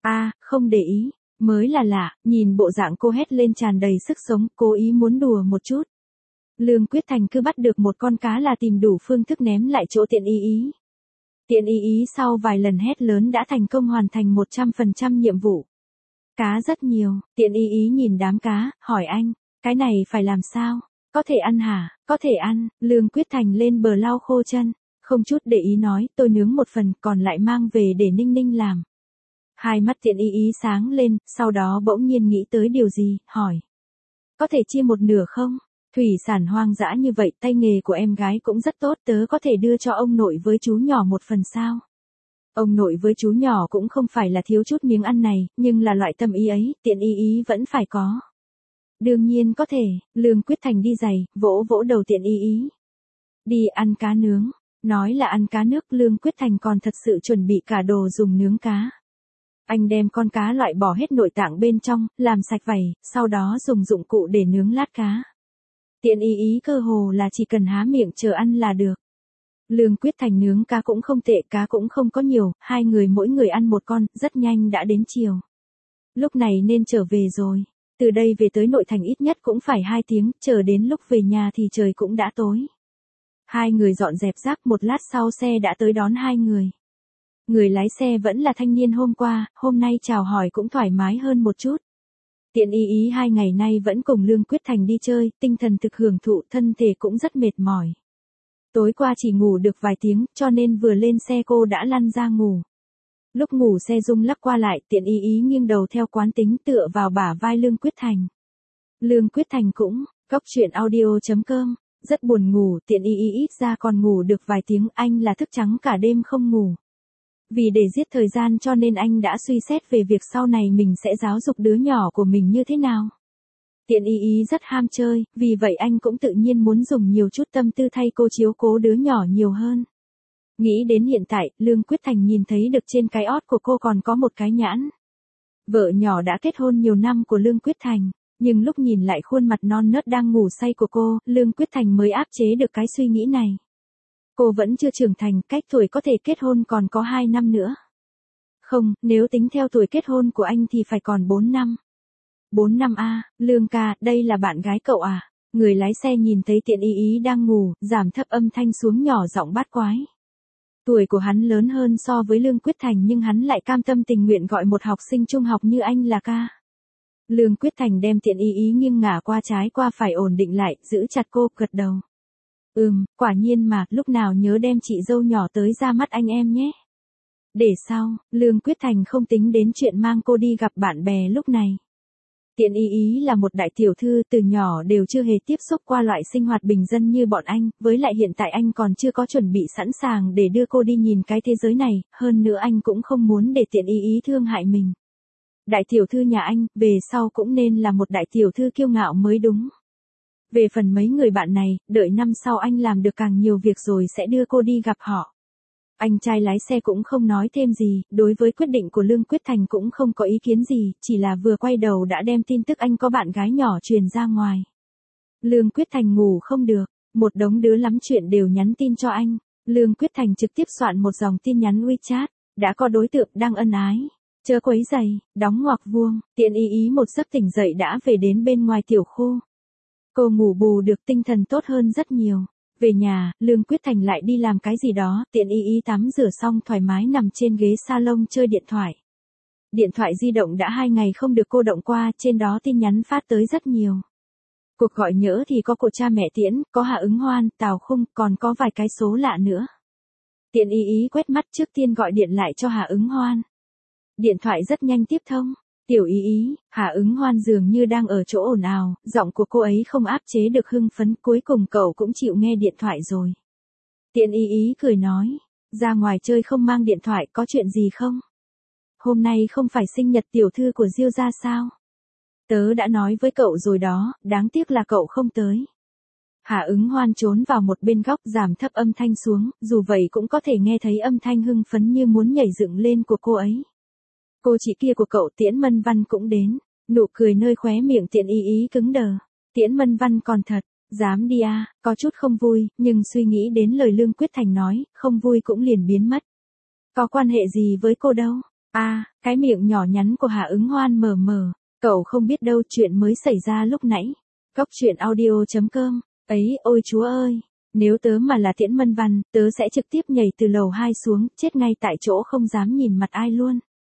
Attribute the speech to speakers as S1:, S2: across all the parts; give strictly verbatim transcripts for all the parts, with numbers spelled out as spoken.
S1: a à, không để ý, mới là lạ, nhìn bộ dạng cô hét lên tràn đầy sức sống, cố ý muốn đùa một chút. Lương Quyết Thành cứ bắt được một con cá là tìm đủ phương thức ném lại chỗ Tiện Y Y. Tiện Y Y sau vài lần hét lớn đã thành công hoàn thành một trăm phần trăm nhiệm vụ. Cá rất nhiều, Tiện Y Y nhìn đám cá, hỏi anh, cái này phải làm sao? Có thể ăn hả? Có thể ăn, Lương Quyết Thành lên bờ lau khô chân, không chút để ý nói, tôi nướng một phần còn lại mang về để Ninh Ninh làm. Hai mắt Tiện Y Y sáng lên, sau đó bỗng nhiên nghĩ tới điều gì, hỏi. Có thể chia một nửa không? Thủy sản hoang dã như vậy, tay nghề của em gái cũng rất tốt, tớ có thể đưa cho ông nội với chú nhỏ một phần sao? Ông nội với chú nhỏ cũng không phải là thiếu chút miếng ăn này, nhưng là loại tâm ý ấy, Tiện Y Y vẫn phải có. Đương nhiên có thể, Lương Quyết Thành đi giày, vỗ vỗ đầu Tiện Y Y. Đi ăn cá nướng, nói là ăn cá nước, Lương Quyết Thành còn thật sự chuẩn bị cả đồ dùng nướng cá. Anh đem con cá loại bỏ hết nội tạng bên trong, làm sạch vảy, sau đó dùng dụng cụ để nướng lát cá. Tiện Y Y cơ hồ là chỉ cần há miệng chờ ăn là được. Lương Quyết Thành nướng cá cũng không tệ, cá cũng không có nhiều, hai người mỗi người ăn một con, rất nhanh đã đến chiều. Lúc này nên trở về rồi. Từ đây về tới nội thành ít nhất cũng phải hai tiếng, chờ đến lúc về nhà thì trời cũng đã tối. Hai người dọn dẹp rác, một lát sau xe đã tới đón hai người. Người lái xe vẫn là thanh niên hôm qua, hôm nay chào hỏi cũng thoải mái hơn một chút. Tiện Y Y hai ngày nay vẫn cùng Lương Quyết Thành đi chơi, tinh thần thực hưởng thụ, thân thể cũng rất mệt mỏi. Tối qua chỉ ngủ được vài tiếng, cho nên vừa lên xe cô đã lăn ra ngủ. Lúc ngủ xe rung lắc qua lại, Tiện Y Y nghiêng đầu theo quán tính tựa vào bả vai Lương Quyết Thành. Lương Quyết Thành cũng, cóc truyện audio chấm com, rất buồn ngủ, Tiện Y Y ít ra còn ngủ được vài tiếng, anh là thức trắng cả đêm không ngủ. Vì để giết thời gian cho nên anh đã suy xét về việc sau này mình sẽ giáo dục đứa nhỏ của mình như thế nào. Tiện Y Y rất ham chơi, vì vậy anh cũng tự nhiên muốn dùng nhiều chút tâm tư thay cô chiếu cố đứa nhỏ nhiều hơn. Nghĩ đến hiện tại, Lương Quyết Thành nhìn thấy được trên cái ót của cô còn có một cái nhãn. Vợ nhỏ đã kết hôn nhiều năm của Lương Quyết Thành, nhưng lúc nhìn lại khuôn mặt non nớt đang ngủ say của cô, Lương Quyết Thành mới áp chế được cái suy nghĩ này. Cô vẫn chưa trưởng thành, cách tuổi có thể kết hôn còn có hai năm nữa. Không, nếu tính theo tuổi kết hôn của anh thì phải còn bốn năm. bốn năm a, Lương ca, đây là bạn gái cậu à? Người lái xe nhìn thấy Tiện Y Y đang ngủ, giảm thấp âm thanh xuống nhỏ giọng bát quái. Tuổi của hắn lớn hơn so với Lương Quyết Thành nhưng hắn lại cam tâm tình nguyện gọi một học sinh trung học như anh là ca. Lương Quyết Thành đem Tiện Y Y nghiêng ngả qua trái qua phải ổn định lại, giữ chặt cô, gật đầu. Ừm, quả nhiên mà, lúc nào nhớ đem chị dâu nhỏ tới ra mắt anh em nhé. Để sau, Lương Quyết Thành không tính đến chuyện mang cô đi gặp bạn bè lúc này. Tiện Y Y là một đại tiểu thư, từ nhỏ đều chưa hề tiếp xúc qua loại sinh hoạt bình dân như bọn anh, với lại hiện tại anh còn chưa có chuẩn bị sẵn sàng để đưa cô đi nhìn cái thế giới này, hơn nữa anh cũng không muốn để Tiện Y Y thương hại mình. Đại tiểu thư nhà anh, về sau cũng nên là một đại tiểu thư kiêu ngạo mới đúng. Về phần mấy người bạn này, đợi năm sau anh làm được càng nhiều việc rồi sẽ đưa cô đi gặp họ. Anh trai lái xe cũng không nói thêm gì, đối với quyết định của Lương Quyết Thành cũng không có ý kiến gì, chỉ là vừa quay đầu đã đem tin tức anh có bạn gái nhỏ truyền ra ngoài. Lương Quyết Thành ngủ không được, một đống đứa lắm chuyện đều nhắn tin cho anh. Lương Quyết Thành trực tiếp soạn một dòng tin nhắn WeChat, đã có đối tượng đang ân ái. Chớ quấy giày, đóng ngoặc vuông, Tiện Y Y một giấc tỉnh dậy đã về đến bên ngoài tiểu khu. Cô ngủ bù được, tinh thần tốt hơn rất nhiều. Về nhà, Lương Quyết Thành lại đi làm cái gì đó, Tiện Y Y tắm rửa xong thoải mái nằm trên ghế salon chơi điện thoại. Điện thoại di động đã hai ngày không được cô động qua, trên đó tin nhắn phát tới rất nhiều. Cuộc gọi nhỡ thì có của cha mẹ Tiễn, có Hạ Ứng Hoan, Tào Khung, còn có vài cái số lạ nữa. Tiện Y Y quét mắt trước tiên gọi điện lại cho Hạ Ứng Hoan. Điện thoại rất nhanh tiếp thông. Tiểu Y Y, Hạ Ứng Hoan dường như đang ở chỗ ồn ào, giọng của cô ấy không áp chế được hưng phấn, cuối cùng cậu cũng chịu nghe điện thoại rồi. Tiện Y Y cười nói, ra ngoài chơi không mang điện thoại, có chuyện gì không? Hôm nay không phải sinh nhật tiểu thư của Diêu gia sao? Tớ đã nói với cậu rồi đó, đáng tiếc là cậu không tới. Hạ Ứng Hoan trốn vào một bên góc, giảm thấp âm thanh xuống, dù vậy cũng có thể nghe thấy âm thanh hưng phấn như muốn nhảy dựng lên của cô ấy. Cô chị kia của cậu Tiễn Mân Văn cũng đến, nụ cười nơi khóe miệng Tiện Y Y cứng đờ. Tiễn Mân Văn còn thật, dám đi à, có chút không vui, nhưng suy nghĩ đến lời Lương Quyết Thành nói, không vui cũng liền biến mất. Có quan hệ gì với cô đâu, A, à, cái miệng nhỏ nhắn của Hạ Ứng Hoan mờ mờ, cậu không biết đâu chuyện mới xảy ra lúc nãy. Cốc truyện audio chấm com, ấy, ôi chúa ơi, nếu tớ mà là Tiễn Mân Văn, tớ sẽ trực tiếp nhảy từ lầu hai xuống, chết ngay tại chỗ không dám nhìn mặt ai luôn.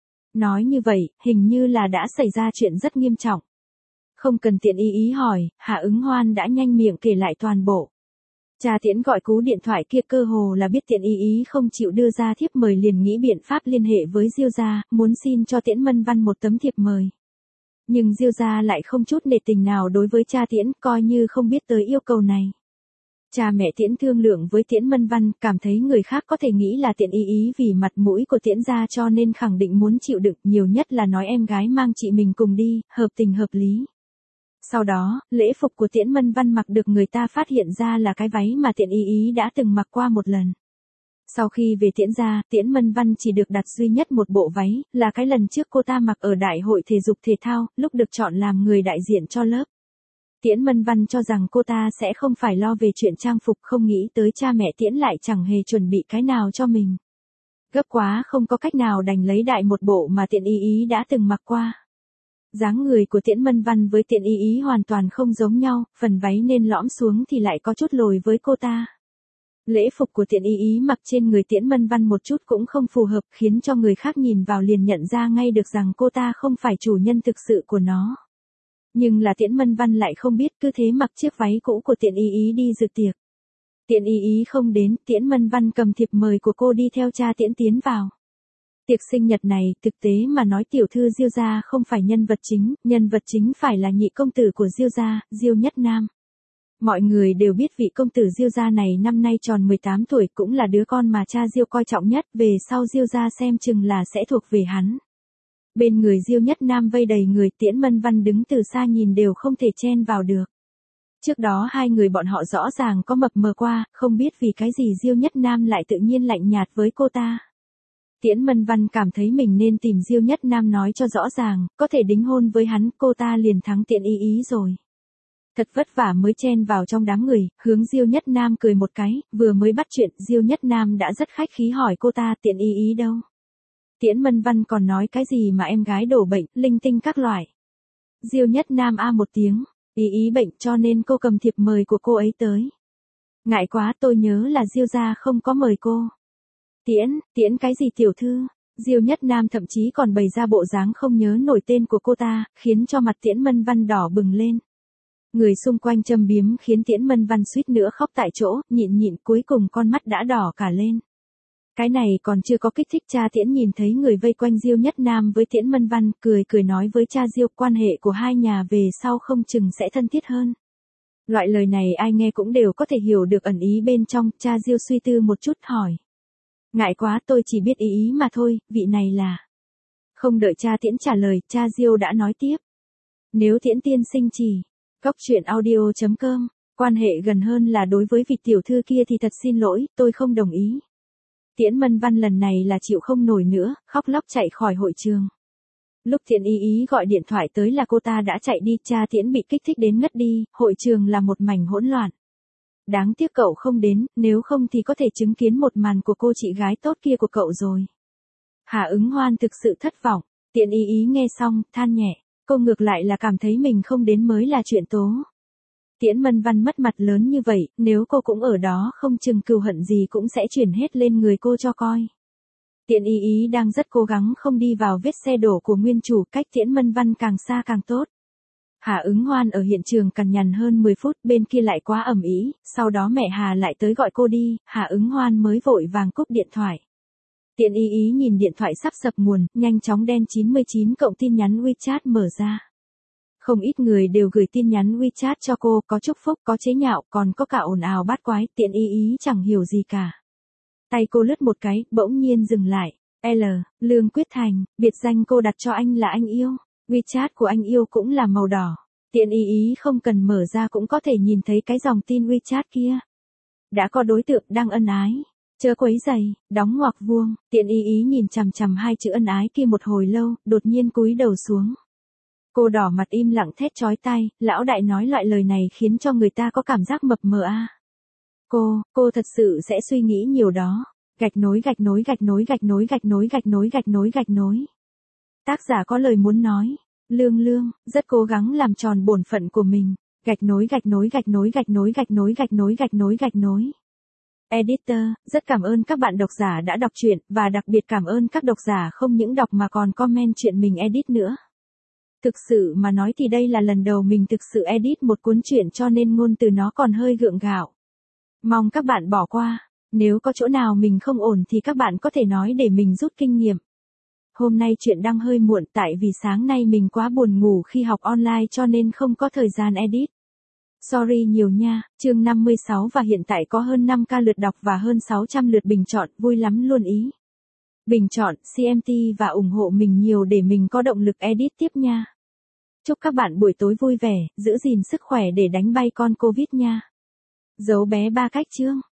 S1: Nói như vậy, hình như là đã xảy ra chuyện rất nghiêm trọng. Không cần Tiễn Y Ý hỏi, Hạ Ứng Hoan đã nhanh miệng kể lại toàn bộ. Cha Tiễn gọi cú điện thoại kia cơ hồ là biết Tiễn Y Ý không chịu đưa ra thiếp mời liền nghĩ biện pháp liên hệ với Diêu gia, muốn xin cho Tiễn Mân Văn một tấm thiệp mời. Nhưng Diêu gia lại không chút nể tình nào đối với cha Tiễn, coi như không biết tới yêu cầu này. Cha mẹ Tiễn thương lượng với Tiễn Mân Văn, cảm thấy người khác có thể nghĩ là Tiễn Y Ý vì mặt mũi của Tiễn gia cho nên khẳng định muốn chịu đựng, nhiều nhất là nói em gái mang chị mình cùng đi, hợp tình hợp lý. Sau đó, lễ phục của Tiễn Mân Văn mặc được người ta phát hiện ra là cái váy mà Tiễn Y Ý đã từng mặc qua một lần. Sau khi về Tiễn gia, Tiễn Mân Văn chỉ được đặt duy nhất một bộ váy, là cái lần trước cô ta mặc ở đại hội thể dục thể thao, lúc được chọn làm người đại diện cho lớp. Tiễn Mân Văn cho rằng cô ta sẽ không phải lo về chuyện trang phục, không nghĩ tới cha mẹ Tiễn lại chẳng hề chuẩn bị cái nào cho mình. Gấp quá không có cách nào đành lấy đại một bộ mà Tiễn Y Ý đã từng mặc qua. Dáng người của Tiễn Mân Văn với Tiễn Y Ý hoàn toàn không giống nhau, phần váy nên lõm xuống thì lại có chút lồi với cô ta. Lễ phục của Tiễn Y Ý mặc trên người Tiễn Mân Văn một chút cũng không phù hợp, khiến cho người khác nhìn vào liền nhận ra ngay được rằng cô ta không phải chủ nhân thực sự của nó. Nhưng là Tiễn Mân Văn lại không biết, cứ thế mặc chiếc váy cũ của Tiễn Y Ý đi dự tiệc. Tiễn Y Ý không đến, Tiễn Mân Văn cầm thiệp mời của cô đi theo cha Tiễn tiến vào. Tiệc sinh nhật này, thực tế mà nói tiểu thư Diêu gia không phải nhân vật chính, nhân vật chính phải là nhị công tử của Diêu gia, Diêu Nhất Nam. Mọi người đều biết vị công tử Diêu gia này năm nay tròn mười tám tuổi, cũng là đứa con mà cha Diêu coi trọng nhất, về sau Diêu gia xem chừng là sẽ thuộc về hắn. Bên người Diêu Nhất Nam vây đầy người, Tiễn Mân Văn đứng từ xa nhìn đều không thể chen vào được. Trước đó hai người bọn họ rõ ràng có mập mờ qua, không biết vì cái gì Diêu Nhất Nam lại tự nhiên lạnh nhạt với cô ta. Tiễn Mân Văn cảm thấy mình nên tìm Diêu Nhất Nam nói cho rõ ràng, có thể đính hôn với hắn, cô ta liền thắng Tiễn Y Ý rồi. Thật vất vả mới chen vào trong đám người, hướng Diêu Nhất Nam cười một cái, vừa mới bắt chuyện, Diêu Nhất Nam đã rất khách khí hỏi cô ta Tiễn Y Ý đâu. Tiễn Mân Văn còn nói cái gì mà em gái đổ bệnh, linh tinh các loại. Diêu Nhất Nam a một tiếng, Y Ý bệnh cho nên cô cầm thiệp mời của cô ấy tới. Ngại quá, tôi nhớ là Diêu gia không có mời cô. Tiễn, Tiễn cái gì tiểu thư? Diêu Nhất Nam thậm chí còn bày ra bộ dáng không nhớ nổi tên của cô ta, khiến cho mặt Tiễn Mân Văn đỏ bừng lên. Người xung quanh châm biếm khiến Tiễn Mân Văn suýt nữa khóc tại chỗ, nhịn nhịn cuối cùng con mắt đã đỏ cả lên. Cái này còn chưa có kích thích, cha Tiễn nhìn thấy người vây quanh Diêu Nhất Nam với Tiễn Mân Văn, cười cười nói với cha Diêu, quan hệ của hai nhà về sau không chừng sẽ thân thiết hơn. Loại lời này ai nghe cũng đều có thể hiểu được ẩn ý bên trong, cha Diêu suy tư một chút hỏi. Ngại quá, tôi chỉ biết ý ý mà thôi, vị này là... Không đợi cha Tiễn trả lời, cha Diêu đã nói tiếp. Nếu Tiễn tiên sinh chỉ, cốc truyện audio chấm com, quan hệ gần hơn là đối với vị tiểu thư kia thì thật xin lỗi, tôi không đồng ý. Tiễn Mân Văn lần này là chịu không nổi nữa, khóc lóc chạy khỏi hội trường. Lúc Tiễn Y Ý gọi điện thoại tới là cô ta đã chạy đi, cha Tiễn bị kích thích đến ngất đi, hội trường là một mảnh hỗn loạn. Đáng tiếc cậu không đến, nếu không thì có thể chứng kiến một màn của cô chị gái tốt kia của cậu rồi. Hạ Ứng Hoan thực sự thất vọng, Tiễn Y Ý nghe xong, than nhẹ, cô ngược lại là cảm thấy mình không đến mới là chuyện tố. Tiễn Mân Văn mất mặt lớn như vậy, nếu cô cũng ở đó không chừng cừu hận gì cũng sẽ chuyển hết lên người cô cho coi. Tiễn Y Ý đang rất cố gắng không đi vào vết xe đổ của nguyên chủ, cách Tiễn Mân Văn càng xa càng tốt. Hạ Ứng Hoan ở hiện trường cằn nhằn hơn mười phút, bên kia lại quá ầm ĩ, sau đó mẹ Hà lại tới gọi cô đi, Hạ Ứng Hoan mới vội vàng cúp điện thoại. Tiễn Y Ý nhìn điện thoại sắp sập nguồn, nhanh chóng đen chín mươi chín cộng tin nhắn WeChat mở ra. Không ít người đều gửi tin nhắn WeChat cho cô, có chúc phúc, có chế nhạo, còn có cả ồn ào bát quái, Tiễn Y Ý chẳng hiểu gì cả. Tay cô lướt một cái, bỗng nhiên dừng lại. L, Lương Quyết Thành, biệt danh cô đặt cho anh là anh yêu. WeChat của anh yêu cũng là màu đỏ. Tiễn Y Ý không cần mở ra cũng có thể nhìn thấy cái dòng tin WeChat kia. Đã có đối tượng đang ân ái. Chớ quấy giày, đóng ngoặc vuông. Tiễn Y Ý nhìn chằm chằm hai chữ ân ái kia một hồi lâu, đột nhiên cúi đầu xuống. Cô đỏ mặt im lặng thét chói tai, lão đại nói loại lời này khiến cho người ta có cảm giác mập mờ a. À. Cô, cô thật sự sẽ suy nghĩ nhiều đó. Gạch nối gạch nối gạch nối gạch nối gạch nối gạch nối gạch nối gạch nối. Tác giả có lời muốn nói. Lương Lương, rất cố gắng làm tròn bổn phận của mình. Gạch nối gạch nối gạch nối gạch nối gạch nối gạch nối gạch nối gạch nối. Editor, rất cảm ơn các bạn độc giả đã đọc truyện, và đặc biệt cảm ơn các độc giả không những đọc mà còn comment chuyện mình edit nữa. Thực sự mà nói thì đây là lần đầu mình thực sự edit một cuốn truyện cho nên ngôn từ nó còn hơi gượng gạo. Mong các bạn bỏ qua, nếu có chỗ nào mình không ổn thì các bạn có thể nói để mình rút kinh nghiệm. Hôm nay chuyện đăng hơi muộn tại vì sáng nay mình quá buồn ngủ khi học online cho nên không có thời gian edit. Sorry nhiều nha, chương năm mươi sáu và hiện tại có hơn năm k lượt đọc và hơn sáu trăm lượt bình chọn, vui lắm luôn ý. Bình chọn, xê em tê và ủng hộ mình nhiều để mình có động lực edit tiếp nha. Chúc các bạn buổi tối vui vẻ, giữ gìn sức khỏe để đánh bay con Covid nha. Dấu bé ba cách chương.